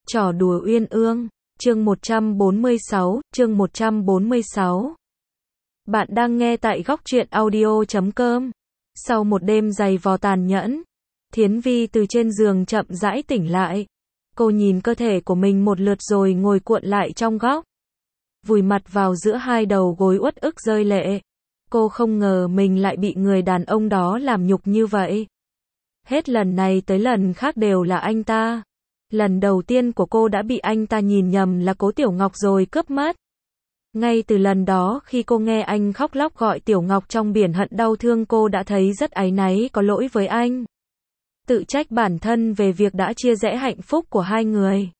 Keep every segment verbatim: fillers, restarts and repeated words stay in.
Trò đùa uyên ương, chương một trăm bốn mươi sáu, chương một trăm bốn mươi sáu. Bạn đang nghe tại góc truyện audio chấm com. Sau một đêm dày vò tàn nhẫn, Thiến Vi từ trên giường chậm rãi tỉnh lại. Cô nhìn cơ thể của mình một lượt rồi ngồi cuộn lại trong góc, vùi mặt vào giữa hai đầu gối uất ức rơi lệ. Cô không ngờ mình lại bị người đàn ông đó làm nhục như vậy. Hết lần này tới lần khác đều là anh ta. Lần đầu tiên của cô đã bị anh ta nhìn nhầm là Cố Tiểu Ngọc rồi cướp mất. Ngay từ lần đó khi cô nghe anh khóc lóc gọi Tiểu Ngọc trong biển hận đau thương, cô đã thấy rất áy náy, có lỗi với anh. Tự trách bản thân về việc đã chia rẽ hạnh phúc của hai người.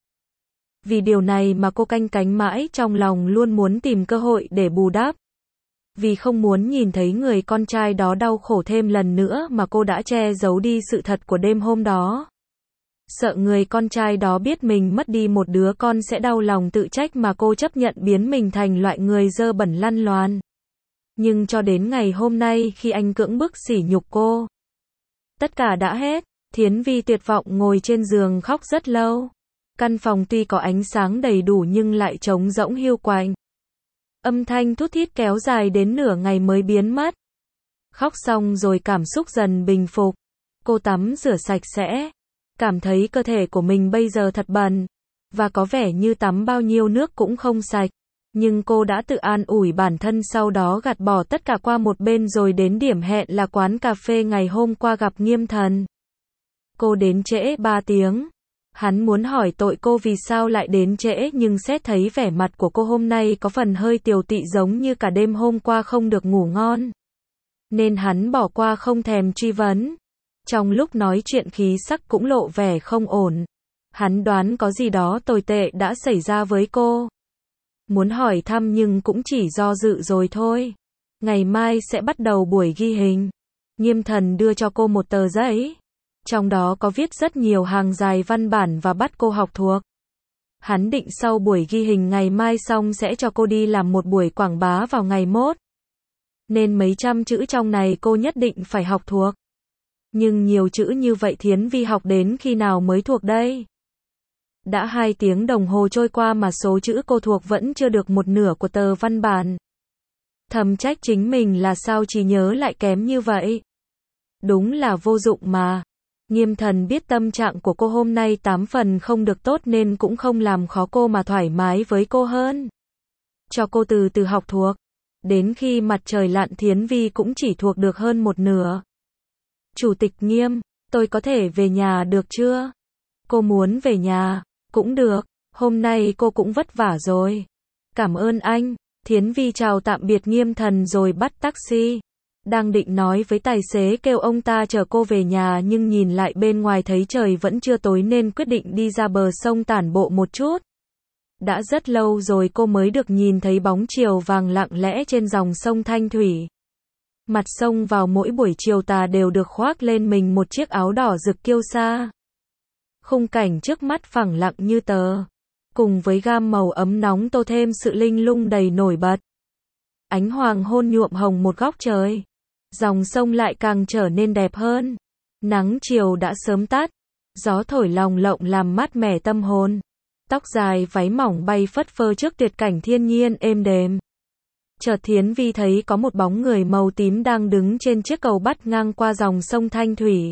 Vì điều này mà cô canh cánh mãi trong lòng, luôn muốn tìm cơ hội để bù đắp. Vì không muốn nhìn thấy người con trai đó đau khổ thêm lần nữa mà cô đã che giấu đi sự thật của đêm hôm đó. Sợ người con trai đó biết mình mất đi một đứa con sẽ đau lòng tự trách mà cô chấp nhận biến mình thành loại người dơ bẩn lăn loàn. Nhưng cho đến ngày hôm nay khi anh cưỡng bức sỉ nhục cô, tất cả đã hết. Thiến Vi tuyệt vọng ngồi trên giường khóc rất lâu. Căn phòng tuy có ánh sáng đầy đủ nhưng lại trống rỗng hiu quạnh. Âm thanh thút thít kéo dài đến nửa ngày mới biến mất. Khóc xong rồi cảm xúc dần bình phục. Cô tắm rửa sạch sẽ. Cảm thấy cơ thể của mình bây giờ thật bẩn. Và có vẻ như tắm bao nhiêu nước cũng không sạch. Nhưng cô đã tự an ủi bản thân, sau đó gạt bỏ tất cả qua một bên rồi đến điểm hẹn là quán cà phê ngày hôm qua gặp Nghiêm Thần. Cô đến trễ ba tiếng. Hắn muốn hỏi tội cô vì sao lại đến trễ, nhưng xét thấy vẻ mặt của cô hôm nay có phần hơi tiều tụy, giống như cả đêm hôm qua không được ngủ ngon, nên hắn bỏ qua không thèm truy vấn. Trong lúc nói chuyện khí sắc cũng lộ vẻ không ổn. Hắn đoán có gì đó tồi tệ đã xảy ra với cô. Muốn hỏi thăm nhưng cũng chỉ do dự rồi thôi. Ngày mai sẽ bắt đầu buổi ghi hình. Nghiêm Thần đưa cho cô một tờ giấy. Trong đó có viết rất nhiều hàng dài văn bản và bắt cô học thuộc. Hắn định sau buổi ghi hình ngày mai xong sẽ cho cô đi làm một buổi quảng bá vào ngày mốt. Nên mấy trăm chữ trong này cô nhất định phải học thuộc. Nhưng nhiều chữ như vậy Thiến Vi học đến khi nào mới thuộc đây? Đã hai tiếng đồng hồ trôi qua mà số chữ cô thuộc vẫn chưa được một nửa của tờ văn bản. Thầm trách chính mình là sao trí nhớ lại kém như vậy. Đúng là vô dụng mà. Nghiêm Thần biết tâm trạng của cô hôm nay tám phần không được tốt nên cũng không làm khó cô mà thoải mái với cô hơn. Cho cô từ từ học thuộc. Đến khi mặt trời lặn Thiến Vi cũng chỉ thuộc được hơn một nửa. Chủ tịch Nghiêm, tôi có thể về nhà được chưa? Cô muốn về nhà, cũng được, hôm nay cô cũng vất vả rồi. Cảm ơn anh. Thiến Vi chào tạm biệt Nghiêm Thần rồi bắt taxi. Đang định nói với tài xế kêu ông ta chở cô về nhà, nhưng nhìn lại bên ngoài thấy trời vẫn chưa tối nên quyết định đi ra bờ sông tản bộ một chút. Đã rất lâu rồi cô mới được nhìn thấy bóng chiều vàng lặng lẽ trên dòng sông Thanh Thủy. Mặt sông vào mỗi buổi chiều tà đều được khoác lên mình một chiếc áo đỏ rực kiêu sa. Khung cảnh trước mắt phẳng lặng như tờ, cùng với gam màu ấm nóng tô thêm sự linh lung đầy nổi bật. Ánh hoàng hôn nhuộm hồng một góc trời. Dòng sông lại càng trở nên đẹp hơn. Nắng chiều đã sớm tắt. Gió thổi lòng lộng làm mát mẻ tâm hồn. Tóc dài váy mỏng bay phất phơ trước tuyệt cảnh thiên nhiên êm đềm. Chợt Thiến Vi thấy có một bóng người màu tím đang đứng trên chiếc cầu bắt ngang qua dòng sông Thanh Thủy.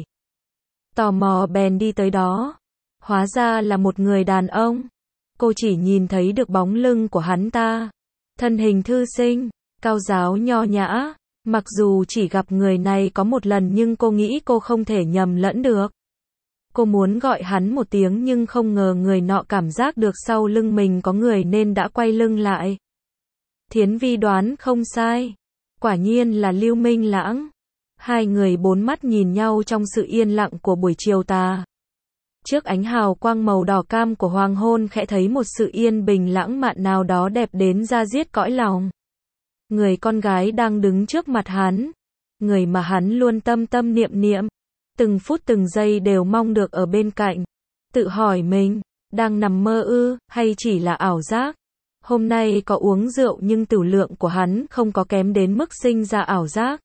Tò mò bèn đi tới đó. Hóa ra là một người đàn ông. Cô chỉ nhìn thấy được bóng lưng của hắn ta. Thân hình thư sinh, cao giáo nho nhã. Mặc dù chỉ gặp người này có một lần nhưng cô nghĩ cô không thể nhầm lẫn được. Cô muốn gọi hắn một tiếng nhưng không ngờ người nọ cảm giác được sau lưng mình có người nên đã quay lưng lại. Thiến Vi đoán không sai. Quả nhiên là Lưu Minh Lãng. Hai người bốn mắt nhìn nhau trong sự yên lặng của buổi chiều tà. Trước ánh hào quang màu đỏ cam của hoàng hôn khẽ thấy một sự yên bình lãng mạn nào đó đẹp đến da diết cõi lòng. Người con gái đang đứng trước mặt hắn. Người mà hắn luôn tâm tâm niệm niệm. Từng phút từng giây đều mong được ở bên cạnh. Tự hỏi mình, đang nằm mơ ư, hay chỉ là ảo giác? Hôm nay có uống rượu nhưng tửu lượng của hắn không có kém đến mức sinh ra ảo giác.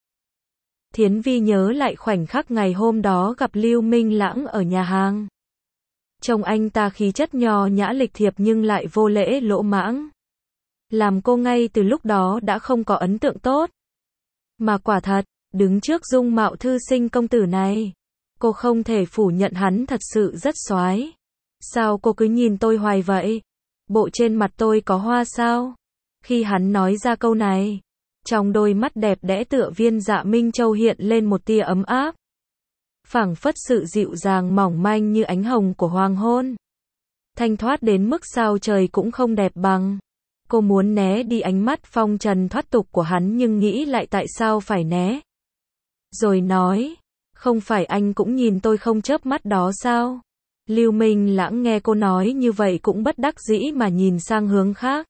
Thiến Vi nhớ lại khoảnh khắc ngày hôm đó gặp Lưu Minh Lãng ở nhà hàng. Trông anh ta khí chất nho nhã lịch thiệp nhưng lại vô lễ lỗ mãng. Làm cô ngay từ lúc đó đã không có ấn tượng tốt. Mà quả thật, đứng trước dung mạo thư sinh công tử này, cô không thể phủ nhận hắn thật sự rất xoái. Sao cô cứ nhìn tôi hoài vậy? Bộ trên mặt tôi có hoa sao? Khi hắn nói ra câu này, trong đôi mắt đẹp đẽ tựa viên dạ minh châu hiện lên một tia ấm áp. Phảng phất sự dịu dàng mỏng manh như ánh hồng của hoàng hôn. Thanh thoát đến mức sao trời cũng không đẹp bằng. Cô muốn né đi ánh mắt phong trần thoát tục của hắn nhưng nghĩ lại tại sao phải né. Rồi nói, không phải anh cũng nhìn tôi không chớp mắt đó sao? Lưu Minh Lãng nghe cô nói như vậy cũng bất đắc dĩ mà nhìn sang hướng khác.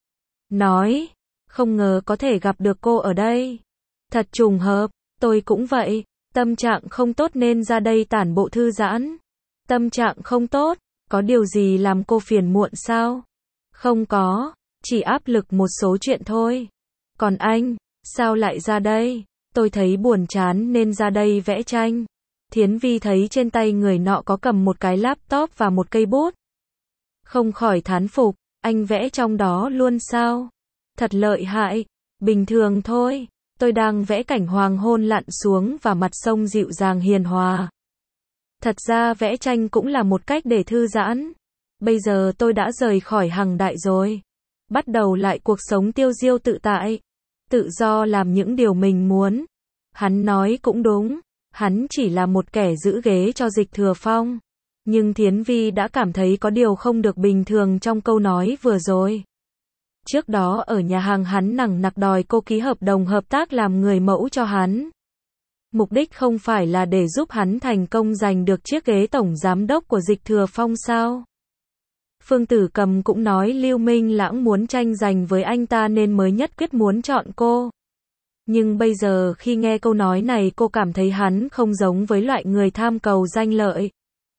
Nói, không ngờ có thể gặp được cô ở đây. Thật trùng hợp, tôi cũng vậy, tâm trạng không tốt nên ra đây tản bộ thư giãn. Tâm trạng không tốt, có điều gì làm cô phiền muộn sao? Không có, chỉ áp lực một số chuyện thôi. Còn anh, sao lại ra đây? Tôi thấy buồn chán nên ra đây vẽ tranh. Thiến Vi thấy trên tay người nọ có cầm một cái laptop và một cây bút. Không khỏi thán phục, anh vẽ trong đó luôn sao? Thật lợi hại, bình thường thôi, tôi đang vẽ cảnh hoàng hôn lặn xuống và mặt sông dịu dàng hiền hòa. Thật ra vẽ tranh cũng là một cách để thư giãn. Bây giờ tôi đã rời khỏi Hằng Đại rồi. Bắt đầu lại cuộc sống tiêu diêu tự tại. Tự do làm những điều mình muốn. Hắn nói cũng đúng. Hắn chỉ là một kẻ giữ ghế cho Dịch Thừa Phong. Nhưng Thiến Vi đã cảm thấy có điều không được bình thường trong câu nói vừa rồi. Trước đó ở nhà hàng hắn nằng nặc đòi cô ký hợp đồng hợp tác làm người mẫu cho hắn. Mục đích không phải là để giúp hắn thành công giành được chiếc ghế tổng giám đốc của Dịch Thừa Phong sao? Phương Tử Cầm cũng nói Lưu Minh Lãng muốn tranh giành với anh ta nên mới nhất quyết muốn chọn cô. Nhưng bây giờ khi nghe câu nói này cô cảm thấy hắn không giống với loại người tham cầu danh lợi.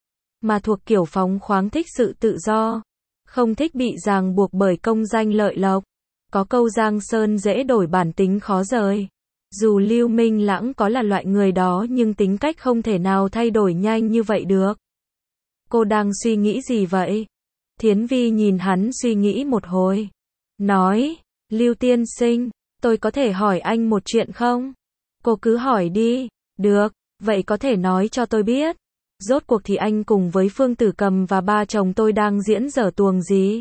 Mà thuộc kiểu phóng khoáng thích sự tự do. Không thích bị ràng buộc bởi công danh lợi lộc. Có câu Giang Sơn dễ đổi bản tính khó rời. Dù Lưu Minh Lãng có là loại người đó nhưng tính cách không thể nào thay đổi nhanh như vậy được. Cô đang suy nghĩ gì vậy? Thiến Vi nhìn hắn suy nghĩ một hồi. Nói, Lưu tiên sinh, tôi có thể hỏi anh một chuyện không? Cô cứ hỏi đi. Được, vậy có thể nói cho tôi biết. Rốt cuộc thì anh cùng với Phương Tử Cầm và ba chồng tôi đang diễn dở tuồng gì?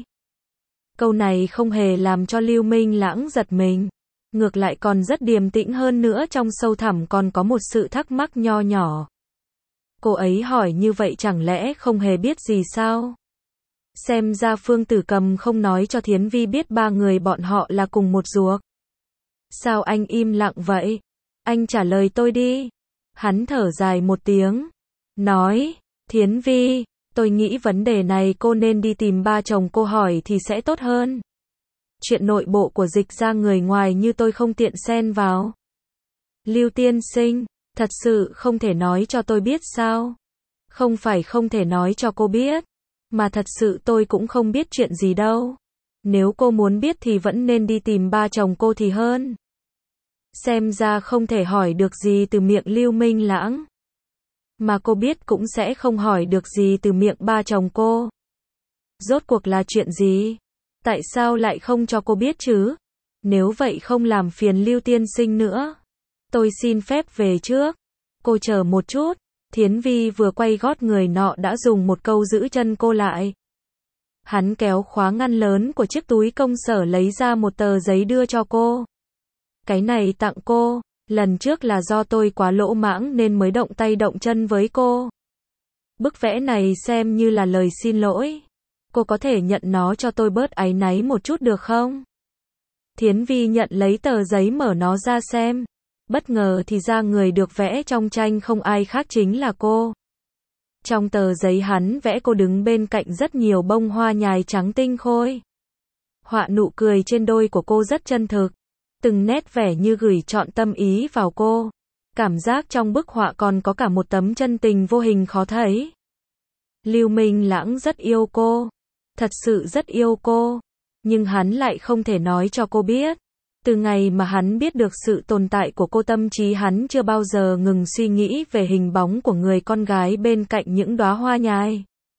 Câu này không hề làm cho Lưu Minh Lãng giật mình. Ngược lại còn rất điềm tĩnh hơn nữa, trong sâu thẳm còn có một sự thắc mắc nho nhỏ. Cô ấy hỏi như vậy chẳng lẽ không hề biết gì sao? Xem ra Phương Tử Cầm không nói cho Thiến Vi biết ba người bọn họ là cùng một ruột. Sao anh im lặng vậy? Anh trả lời tôi đi. Hắn thở dài một tiếng. Nói, Thiến Vi, tôi nghĩ vấn đề này cô nên đi tìm ba chồng cô hỏi thì sẽ tốt hơn. Chuyện nội bộ của Dịch ra người ngoài như tôi không tiện xen vào. Lưu tiên sinh, thật sự không thể nói cho tôi biết sao? Không phải không thể nói cho cô biết, mà thật sự tôi cũng không biết chuyện gì đâu. Nếu cô muốn biết thì vẫn nên đi tìm ba chồng cô thì hơn. Xem ra không thể hỏi được gì từ miệng Lưu Minh Lãng. Mà cô biết cũng sẽ không hỏi được gì từ miệng ba chồng cô. Rốt cuộc là chuyện gì? Tại sao lại không cho cô biết chứ? Nếu vậy không làm phiền Lưu tiên sinh nữa. Tôi xin phép về trước. Cô chờ một chút. Thiến Vi vừa quay gót người nọ đã dùng một câu giữ chân cô lại. Hắn kéo khóa ngăn lớn của chiếc túi công sở lấy ra một tờ giấy đưa cho cô. Cái này tặng cô. Lần trước là do tôi quá lỗ mãng nên mới động tay động chân với cô. Bức vẽ này xem như là lời xin lỗi. Cô có thể nhận nó cho tôi bớt áy náy một chút được không? Thiến Vi nhận lấy tờ giấy mở nó ra xem. Bất ngờ thì ra người được vẽ trong tranh không ai khác chính là cô. Trong tờ giấy hắn vẽ cô đứng bên cạnh rất nhiều bông hoa nhài trắng tinh khôi. Họa nụ cười trên đôi của cô rất chân thực. Từng nét vẻ như gửi trọn tâm ý vào cô. Cảm giác trong bức họa còn có cả một tấm chân tình vô hình khó thấy. Lưu Minh Lãng rất yêu cô. Thật sự rất yêu cô. Nhưng hắn lại không thể nói cho cô biết. Từ ngày mà hắn biết được sự tồn tại của cô, tâm trí hắn chưa bao giờ ngừng suy nghĩ về hình bóng của người con gái bên cạnh những đóa hoa nhài.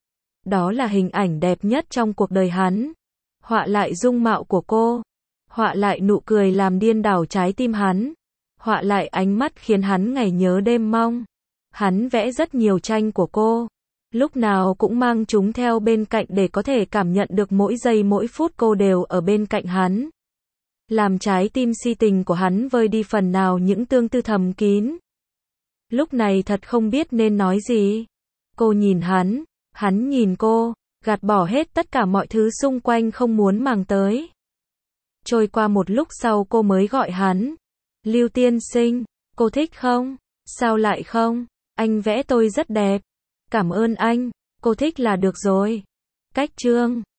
Đó là hình ảnh đẹp nhất trong cuộc đời hắn. Họa lại dung mạo của cô. Họa lại nụ cười làm điên đảo trái tim hắn. Họa lại ánh mắt khiến hắn ngày nhớ đêm mong. Hắn vẽ rất nhiều tranh của cô. Lúc nào cũng mang chúng theo bên cạnh để có thể cảm nhận được mỗi giây mỗi phút cô đều ở bên cạnh hắn. Làm trái tim si tình của hắn vơi đi phần nào những tương tư thầm kín. Lúc này thật không biết nên nói gì. Cô nhìn hắn, hắn nhìn cô, gạt bỏ hết tất cả mọi thứ xung quanh không muốn màng tới. Trôi qua một lúc sau cô mới gọi hắn. Lưu tiên sinh, cô thích không? Sao lại không? Anh vẽ tôi rất đẹp. Cảm ơn anh, cô thích là được rồi. Cách chương